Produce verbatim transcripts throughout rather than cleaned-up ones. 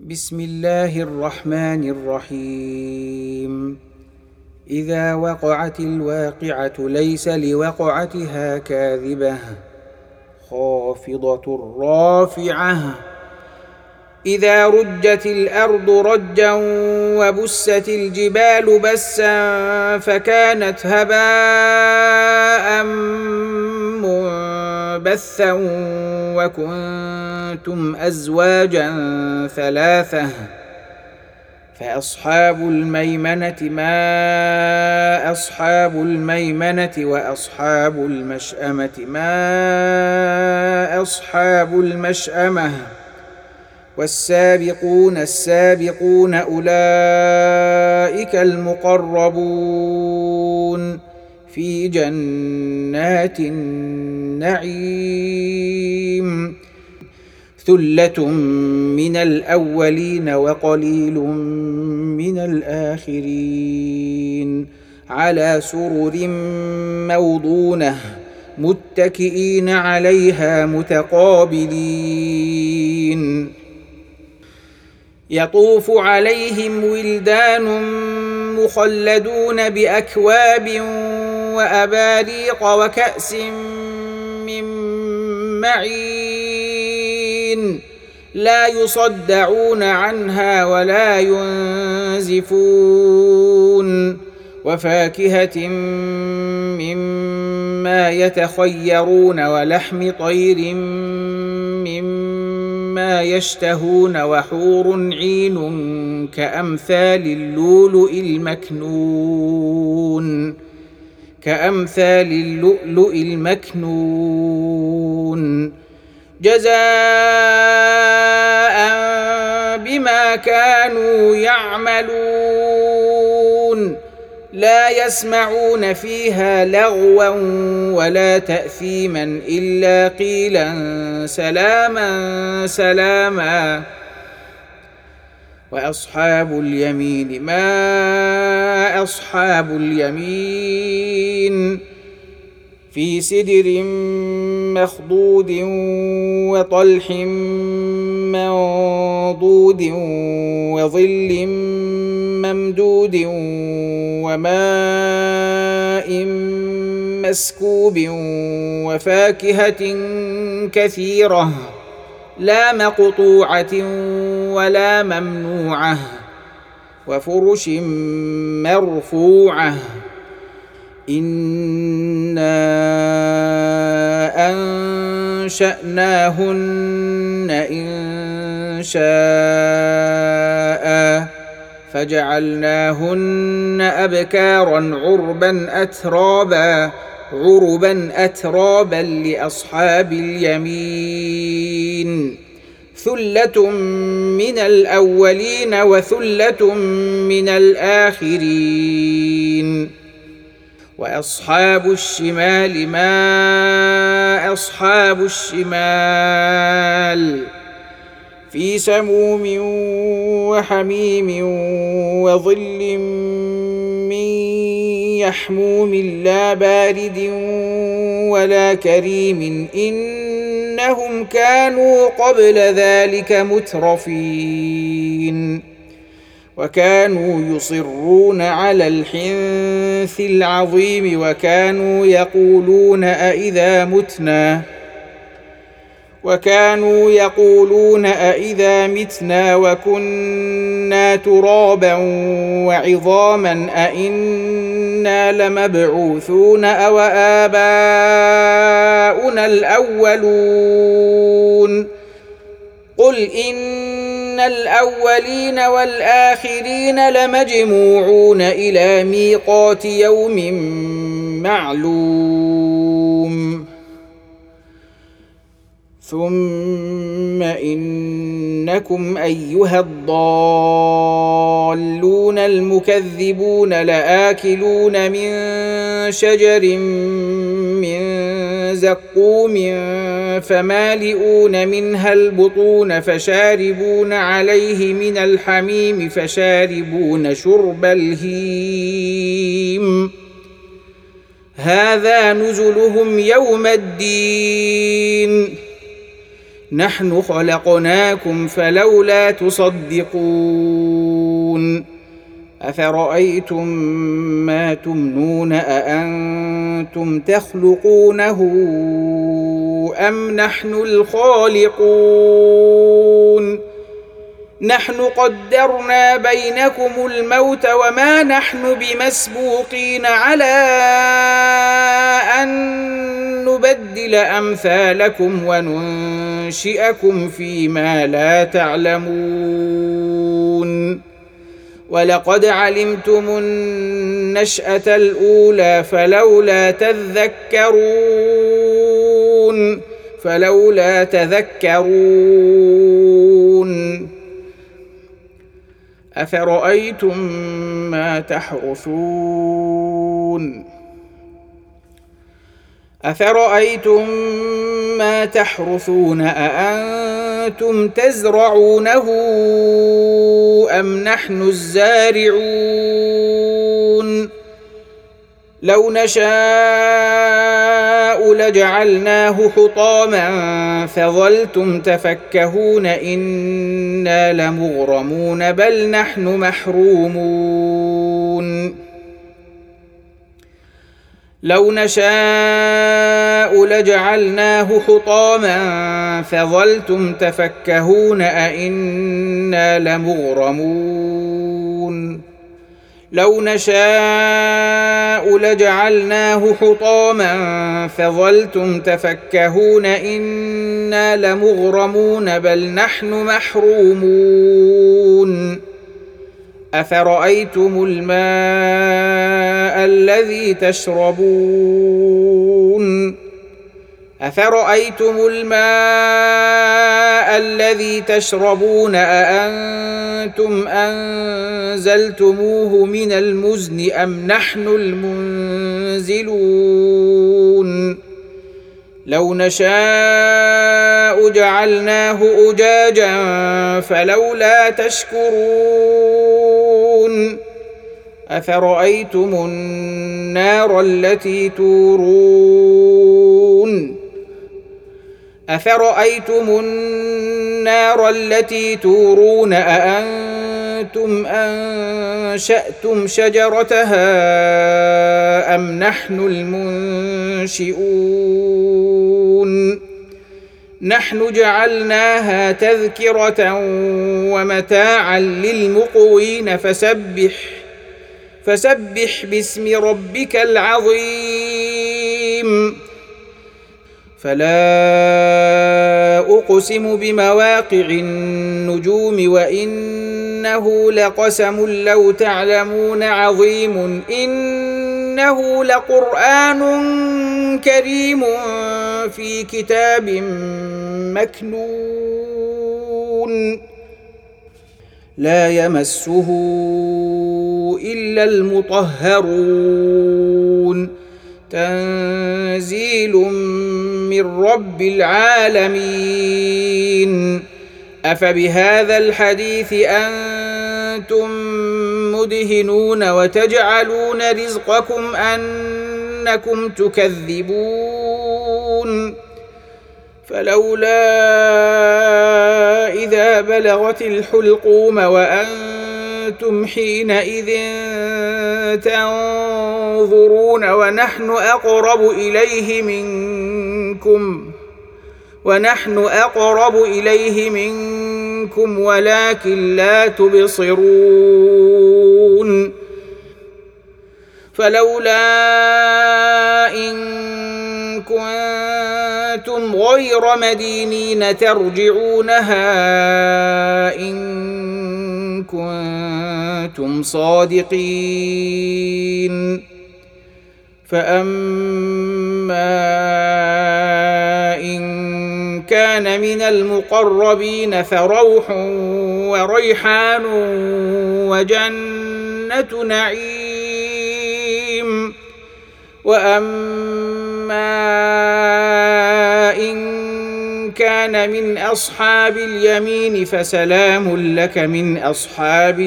بسم الله الرحمن الرحيم. إذا وقعت الواقعة ليس لوقعتها كاذبة خافضة رافعة إذا رجت الأرض رجا وبست الجبال بسا فكانت هباء منبثا وكنتم أزواجا ثلاثة فأصحاب الميمنة ما أصحاب الميمنة وأصحاب المشأمة ما أصحاب المشأمة والسابقون السابقون أولئك المقربون في جنات النعيم ثلة من الأولين وقليل من الآخرين على سرر موضونة متكئين عليها متقابلين يطوف عليهم ولدان مخلدون بأكواب وأباريق وكأس من معين لا يصدعون عنها ولا ينزفون وفاكهة مما يتخيرون ولحم طير مما يشتهون وحور عين كأمثال اللؤلؤ المكنون كأمثال اللؤلؤ المكنون جزاء بما كانوا يعملون لا يسمعون فيها لغوا ولا تأثيما إلا قيلا سلاما سلاما وأصحاب اليمين ما أصحاب اليمين في سدر مخضود وطلح منضود وظل ممدود وماء مسكوب وفاكهة كثيرة لا مقطوعة ولا ممنوعة وفرش مرفوعة إنا أنشأناهن إن شاء فجعلناهن أبكارا عربا أترابا عربا أترابا لأصحاب اليمين ثلة من الأولين وثلة من الآخرين وأصحاب الشمال ما أصحاب الشمال في سموم وحميم وظل من يحموم لا بارد ولا كريم إنهم كانوا قبل ذلك مترفين وكانوا يصرون على الحنث العظيم وكانوا يقولون أئذا متنا وكانوا يقولون أئذا متنا وكنا ترابا وعظاما أئنا لمبعوثون أو آباؤنا الأولون قل إن الأولين والآخرين لمجموعون إلى ميقات يوم معلوم ثم إنكم أيها الضالون المكذبون لآكلون من شجر من زقوم فمالئون منها البطون فشاربون عليه من الحميم فشاربون شرب الهيم هذا نزلهم يوم الدين نحن خلقناكم فلولا تصدقون أفرأيتم ما تمنون أأنتم تخلقونه أم نحن الخالقون نحن قدرنا بينكم الموت وما نحن بمسبوقين على أن نبدل أمثالكم وننشئكم فيما لا تعلمون ولقد علمتم النشأة الأولى فلولا تذكرون فلولا تذكرون أفرأيتم ما تحرثون أفرأيتم ما تحرثون أأنتم تزرعونه أم نحن الزارعون لو نشاء لجعلناه حطاما فظلتم تفكهون إنا لمغرمون بل نحن محرومون لو نشاء لجعلناه حطاما فظلتم تفكهون أئنا لمغرمون لو نشاء لجعلناه حطاما فظلتم تفكهون إنا لمغرمون بل نحن محرومون أفرأيتم الماء الذي تشربون أفرأيتم الماء الذي تشربون أأنتم أنزلتموه من المزن أم نحن المنزلون لو نشاء جعلناه أجاجا فلولا تشكرون أفرأيتم النار التي تورون أفرأيتم النار التي تورون أأنتم أنشأتم شجرتها أم نحن المنشئون نحن جعلناها تذكرة ومتاعا للمقوين فسبح فسبح باسم ربك العظيم فلا أقسم بمواقع النجوم وإنه لقسم لو تعلمون عظيم إنه لقرآن كريم في كتاب مكنون لا يمسه إلا المطهرون تنزيل من رب العالمين أفبهذا الحديث أنتم مدهنون وتجعلون رزقكم أنكم تكذبون فلولا إذا بلغت الحلقوم وأنتم حينئذ تنظرون ونحن أقرب إليه منكم ونحن أقرب إليه منكم ولكن لا تبصرون فلولا إن كنتم غير مدينين ترجعونها إن كنتم صادقين فأما إن كان من المقربين فروح وريحان وجنة نعيم وأما إن كان من أصحاب اليمين فسلام لك من أصحاب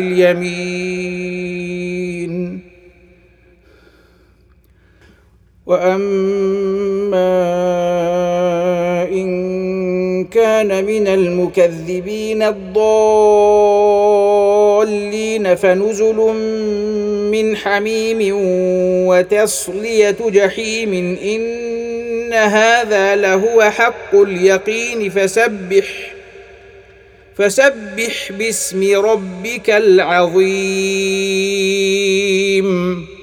اليمين وأما إن كان من أصحاب الشمال فسلام لك من أصحاب الشمال وأما إن كان من أصحاب اليمين فسلام لك من أصحاب اليمين وأما إن كان من أصحاب اليمين فسلام لك من أصحاب اليمين وأما إن كان من أصحاب الشمال فسلام لك من أصحاب اليمين وأما كان من المكذبين الضالين فنزل من حميم وتصلية جحيم إن هذا لهو حق اليقين فسبح فسبح باسم ربك العظيم.